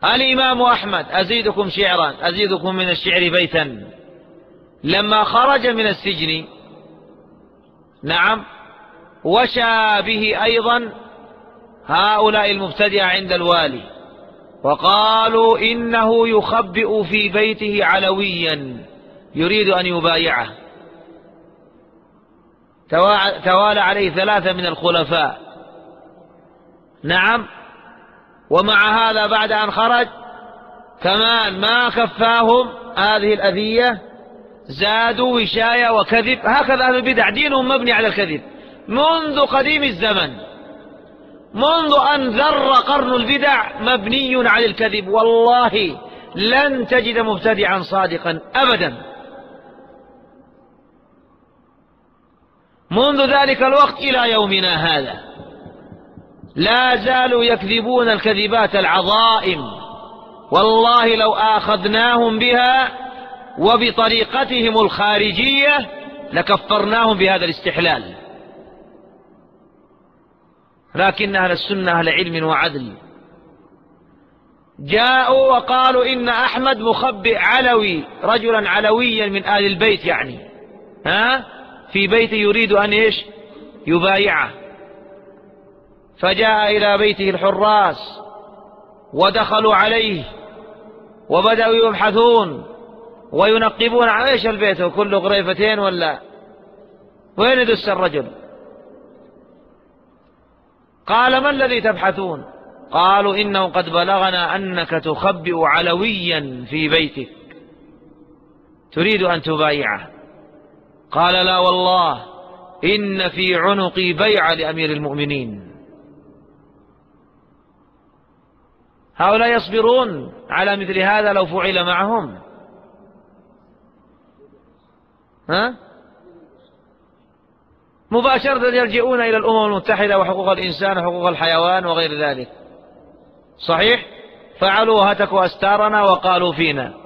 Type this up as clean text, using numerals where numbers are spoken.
الإمام أحمد أزيدكم شعرا، أزيدكم من الشعر بيتا، لما خرج من السجن نعم وشى به أيضا هؤلاء المبتدعة عند الوالي، وقالوا إنه يخبئ في بيته علويا يريد أن يبايعه. توالى عليه 3 من الخلفاء نعم. ومع هذا بعد أن خرج كمان ما كفاهم هذه الأذية، زادوا وشاية وكذب. هكذا أهل البدع دينهم مبني على الكذب منذ قديم الزمن، منذ أن ذر قرن البدع مبني على الكذب. والله لن تجد مبتدعا صادقا أبدا. منذ ذلك الوقت إلى يومنا هذا لا زالوا يكذبون الكذبات العظائم. والله لو آخذناهم بها وبطريقتهم الخارجية لكفرناهم بهذا الاستحلال. لكن أهل السنة أهل علم وعدل جاءوا وقالوا إن أحمد مخبئ علوي، رجلا علويا من آل البيت يعني في بيته يريد أن إيش يبايعه. فجاء إلى بيته الحراس ودخلوا عليه وبدأوا يبحثون وينقبون عن إيش البيت، وكله غريفتين ولا وين دس الرجل؟ قال ما الذي تبحثون؟ قالوا إنه قد بلغنا أنك تخبئ علويا في بيتك تريد أن تبايعه. قال لا والله إن في عنقي بيعة لأمير المؤمنين. هؤلاء يصبرون على مثل هذا لو فعل معهم؟ مباشرة يلجئون إلى الأمم المتحدة وحقوق الإنسان وحقوق الحيوان وغير ذلك. صحيح فعلوا هتكوا أستارنا وقالوا فينا.